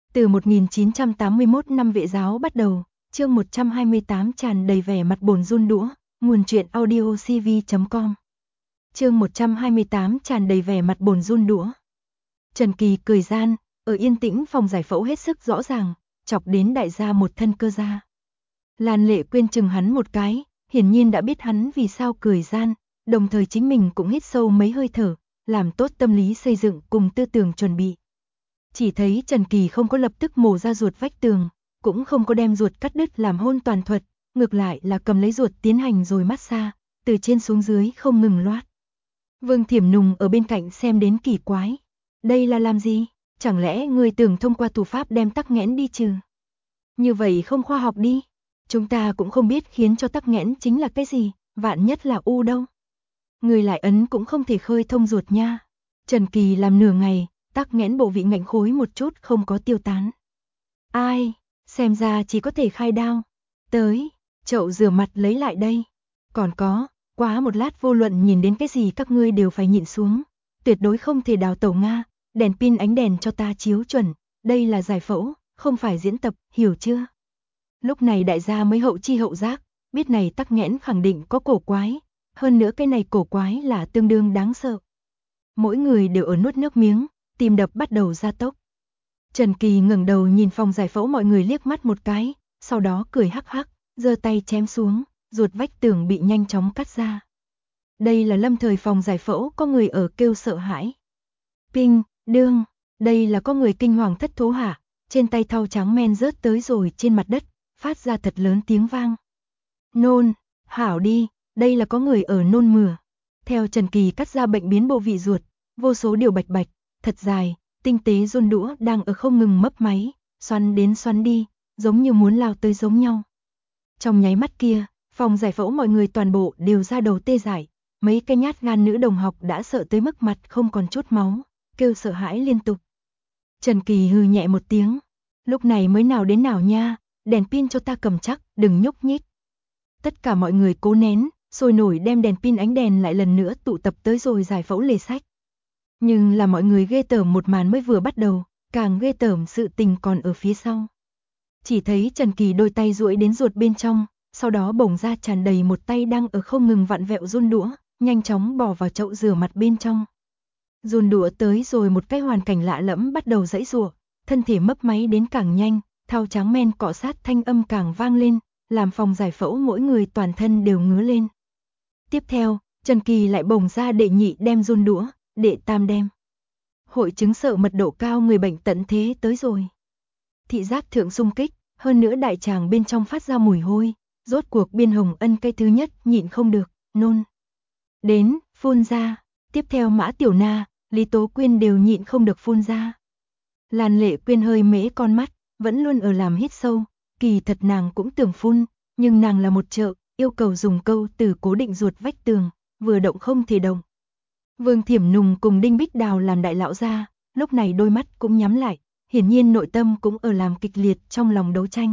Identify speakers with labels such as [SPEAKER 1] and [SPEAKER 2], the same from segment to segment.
[SPEAKER 1] Từ 1981 năm vệ giáo bắt đầu, chương 128 tràn đầy vẻ mặt bồn run đũa, nguồn truyện audio cv.com. Chương 128 tràn đầy vẻ mặt bồn run đũa. Trần Kỳ cười gian, ở yên tĩnh phòng giải phẫu hết sức rõ ràng, chọc đến đại gia một thân cơ da. Lan Lệ Quyên chừng hắn một cái, hiển nhiên đã biết hắn vì sao cười gian, đồng thời chính mình cũng hít sâu mấy hơi thở, làm tốt tâm lý xây dựng cùng tư tưởng chuẩn bị. Chỉ thấy Trần Kỳ không có lập tức mổ ra ruột vách tường, cũng không có đem ruột cắt đứt làm hôn toàn thuật, ngược lại là cầm lấy ruột tiến hành rồi massage, từ trên xuống dưới không ngừng loát. Vương Thiểm Nùng ở bên cạnh xem đến kỳ quái. Đây là làm gì? Chẳng lẽ người tưởng thông qua thủ pháp đem tắc nghẽn đi trừ? Như vậy không khoa học đi. Chúng ta cũng không biết khiến cho tắc nghẽn chính là cái gì, vạn nhất là u đâu. Người lại ấn cũng không thể khơi thông ruột nha. Trần Kỳ làm nửa ngày, tắc nghẽn bộ vị ngạnh khối một chút không có tiêu tán. Ai, xem ra chỉ có thể khai đao. Tới, chậu rửa mặt lấy lại đây. Còn có, quá một lát vô luận nhìn đến cái gì các ngươi đều phải nhịn xuống. Tuyệt đối không thể đào tẩu Nga, đèn pin ánh đèn cho ta chiếu chuẩn. Đây là giải phẫu, không phải diễn tập, hiểu chưa? Lúc này đại gia mới hậu chi hậu giác, biết này tắc nghẽn khẳng định có cổ quái. Hơn nữa cái này cổ quái là tương đương đáng sợ. Mỗi người đều ở nuốt nước miếng, tim đập bắt đầu gia tốc. Trần Kỳ ngẩng đầu nhìn phòng giải phẫu mọi người liếc mắt một cái, sau đó cười hắc hắc, giơ tay chém xuống, ruột vách tường bị nhanh chóng cắt ra. Đây là lâm thời phòng giải phẫu có người ở kêu sợ hãi. Pinh, đương, đây là có người kinh hoàng thất thố hả, trên tay thau trắng men rớt tới rồi trên mặt đất, phát ra thật lớn tiếng vang. Nôn, hảo đi, đây là có người ở nôn mửa. Theo Trần Kỳ cắt ra bệnh biến bộ vị ruột, vô số điều bạch bạch, thật dài, tinh tế rôn đũa đang ở không ngừng mấp máy, xoắn đến xoắn đi, giống như muốn lao tới giống nhau. Trong nháy mắt kia, phòng giải phẫu mọi người toàn bộ đều ra đầu tê dại, mấy cái nhát gan nữ đồng học đã sợ tới mức mặt không còn chút máu, kêu sợ hãi liên tục. Trần Kỳ hừ nhẹ một tiếng, lúc này mới nào đến nào nha, đèn pin cho ta cầm chắc, đừng nhúc nhích. Tất cả mọi người cố nén, sôi nổi đem đèn pin ánh đèn lại lần nữa tụ tập tới rồi giải phẫu lề sách. Nhưng là mọi người ghê tởm một màn mới vừa bắt đầu, càng ghê tởm sự tình còn ở phía sau. Chỉ thấy Trần Kỳ đôi tay duỗi đến ruột bên trong, sau đó bổng ra tràn đầy một tay đang ở không ngừng vặn vẹo run đũa, nhanh chóng bỏ vào chậu rửa mặt bên trong. Run đũa tới rồi một cái hoàn cảnh lạ lẫm bắt đầu giãy giụa, thân thể mấp máy đến càng nhanh, thau trắng men cọ sát thanh âm càng vang lên, làm phòng giải phẫu mỗi người toàn thân đều ngứa lên. Tiếp theo, Trần Kỳ lại bổng ra đệ nhị đem run đũa, đệ tam đem. Hội chứng sợ mật độ cao người bệnh tận thế tới rồi. Thị giác thượng xung kích, hơn nữa đại tràng bên trong phát ra mùi hôi, rốt cuộc Biên Hồng Ân cây thứ nhất nhịn không được, nôn. Đến, phun ra, tiếp theo Mã Tiểu Na, Lý Tố Quyên đều nhịn không được phun ra. Lan Lệ Quyên hơi mễ con mắt, vẫn luôn ở làm hít sâu, kỳ thật nàng cũng tưởng phun, nhưng nàng là một trợ, yêu cầu dùng câu từ cố định ruột vách tường, vừa động không thể động. Vương Thiểm Nùng cùng Đinh Bích Đào làm đại lão gia, lúc này đôi mắt cũng nhắm lại, hiển nhiên nội tâm cũng ở làm kịch liệt trong lòng đấu tranh.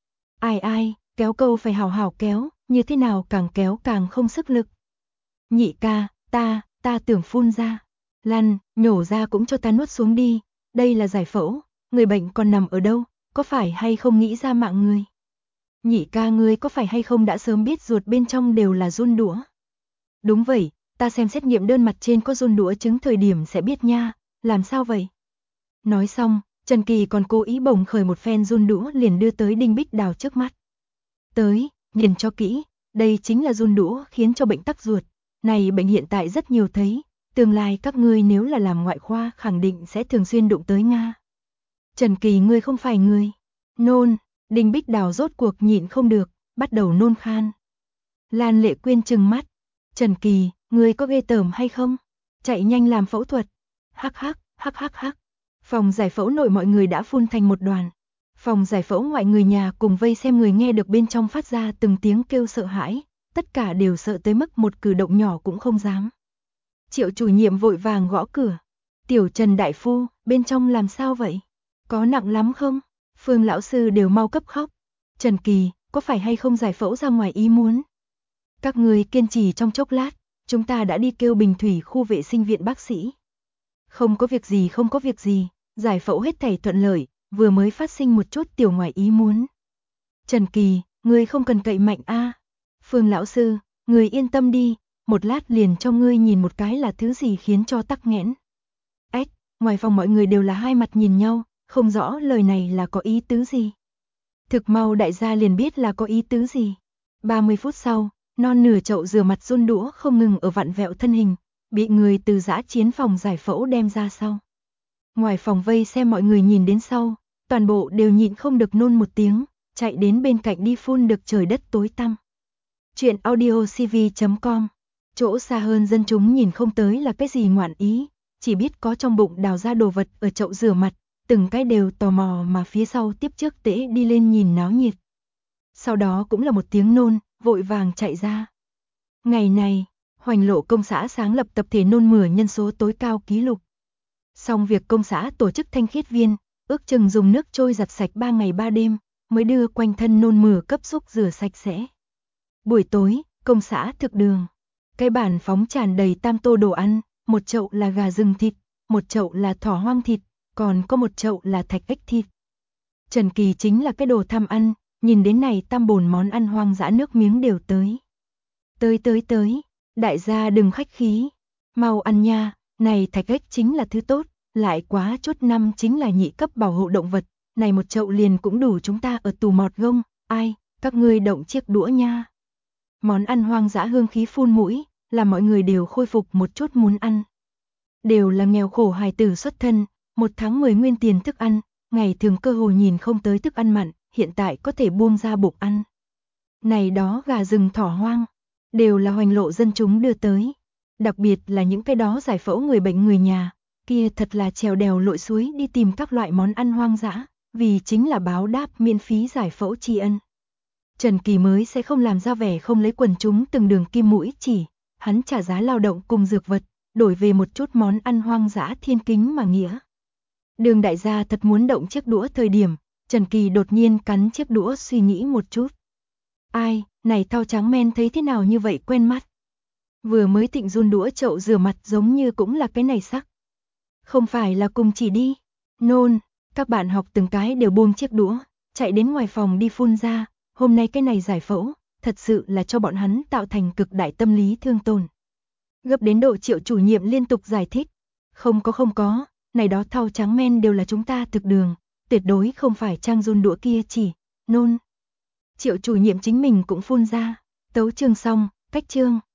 [SPEAKER 1] Ai, kéo câu phải hào hào kéo, như thế nào càng kéo càng không sức lực. Nhị ca, ta tưởng phun ra. Lan, nhổ ra cũng cho ta nuốt xuống đi, đây là giải phẫu, người bệnh còn nằm ở đâu, có phải hay không nghĩ ra mạng người. Nhị ca ngươi có phải hay không đã sớm biết ruột bên trong đều là run đũa. Đúng vậy, ta xem xét nghiệm đơn mặt trên có run đũa chứng thời điểm sẽ biết nha, làm sao vậy? Nói xong, Trần Kỳ còn cố ý bồng khởi một phen run đũa liền đưa tới Đinh Bích Đào trước mắt. Tới, nhìn cho kỹ, đây chính là run đũa khiến cho bệnh tắc ruột, này bệnh hiện tại rất nhiều thấy, tương lai các ngươi nếu là làm ngoại khoa khẳng định sẽ thường xuyên đụng tới Nga. Trần Kỳ ngươi không phải ngươi, nôn, Đinh Bích Đào rốt cuộc nhịn không được, bắt đầu nôn khan. Lan Lệ Quyên trừng mắt, Trần Kỳ, ngươi có ghê tởm hay không? Chạy nhanh làm phẫu thuật. Hắc hắc. Phòng giải phẫu nội mọi người đã phun thành một đoàn. Phòng giải phẫu ngoại người nhà cùng vây xem người nghe được bên trong phát ra từng tiếng kêu sợ hãi, tất cả đều sợ tới mức một cử động nhỏ cũng không dám. Triệu chủ nhiệm vội vàng gõ cửa. Tiểu Trần đại phu, bên trong làm sao vậy? Có nặng lắm không? Phương lão sư đều mau cấp khóc. Trần Kỳ, có phải hay không giải phẫu ra ngoài ý muốn? Các người kiên trì trong chốc lát, chúng ta đã đi kêu Bình Thủy khu vệ sinh viện bác sĩ. Không có việc gì, giải phẫu hết thảy thuận lợi, vừa mới phát sinh một chút tiểu ngoài ý muốn. Trần Kỳ, ngươi không cần cậy mạnh a. Phương lão sư, ngươi yên tâm đi, một lát liền cho ngươi nhìn một cái là thứ gì khiến cho tắc nghẽn. Ếch, ngoài phòng mọi người đều là hai mặt nhìn nhau, không rõ lời này là có ý tứ gì. Thực mau đại gia liền biết là có ý tứ gì. 30 phút sau, non nửa chậu rửa mặt run đũa không ngừng ở vặn vẹo thân hình, bị người từ dã chiến phòng giải phẫu đem ra sau. Ngoài phòng vây xem mọi người nhìn đến sau, toàn bộ đều nhịn không được nôn một tiếng, chạy đến bên cạnh đi phun được trời đất tối tăm. Chuyện audiocv.com. Chỗ xa hơn dân chúng nhìn không tới là cái gì ngoạn ý, chỉ biết có trong bụng đào ra đồ vật ở chậu rửa mặt, từng cái đều tò mò mà phía sau tiếp trước tễ đi lên nhìn náo nhiệt. Sau đó cũng là một tiếng nôn, vội vàng chạy ra. Ngày này, Hoành Lộ công xã sáng lập tập thể nôn mửa nhân số tối cao kỷ lục. Xong việc công xã tổ chức thanh khiết viên, ước chừng dùng nước trôi giặt sạch 3 ngày 3 đêm, mới đưa quanh thân nôn mửa cấp xúc rửa sạch sẽ. Buổi tối, công xã thực đường. Cái bàn phóng tràn đầy tam tô đồ ăn, một chậu là gà rừng thịt, một chậu là thỏ hoang thịt, còn có một chậu là thạch ếch thịt. Trần Kỳ chính là cái đồ tham ăn, nhìn đến này tam bồn món ăn hoang dã nước miếng đều tới. Tới, đại gia đừng khách khí, mau ăn nha, này thạch ếch chính là thứ tốt, lại quá chốt năm chính là nhị cấp bảo hộ động vật, này một chậu liền cũng đủ chúng ta ở tù mọt gông, ai, các ngươi động chiếc đũa nha. Món ăn hoang dã hương khí phun mũi, làm mọi người đều khôi phục một chút muốn ăn. Đều là nghèo khổ hài tử xuất thân, 1 tháng 10 nguyên tiền thức ăn, ngày thường cơ hồ nhìn không tới thức ăn mặn, hiện tại có thể buông ra bụng ăn. Này đó gà rừng thỏ hoang, đều là Hoành Lộ dân chúng đưa tới. Đặc biệt là những cái đó giải phẫu người bệnh người nhà, kia thật là trèo đèo lội suối đi tìm các loại món ăn hoang dã, vì chính là báo đáp miễn phí giải phẫu tri ân. Trần Kỳ mới sẽ không làm ra vẻ không lấy quần chúng từng đường kim mũi chỉ, hắn trả giá lao động cùng dược vật, đổi về một chút món ăn hoang dã thiên kính mà nghĩa. Đường đại gia thật muốn động chiếc đũa thời điểm, Trần Kỳ đột nhiên cắn chiếc đũa suy nghĩ một chút. Ai, này thao trắng men thấy thế nào như vậy quen mắt. Vừa mới thịnh run đũa chậu rửa mặt giống như cũng là cái này sắc. Không phải là cùng chỉ đi. Nôn, các bạn học từng cái đều buông chiếc đũa, chạy đến ngoài phòng đi phun ra. Hôm nay cái này giải phẫu, thật sự là cho bọn hắn tạo thành cực đại tâm lý thương tổn. Gấp đến độ Triệu chủ nhiệm liên tục giải thích. Không có, này đó thau trắng men đều là chúng ta thực đường, tuyệt đối không phải trang run đũa kia chỉ, nôn. Triệu chủ nhiệm chính mình cũng phun ra, tấu chương xong, cách chương.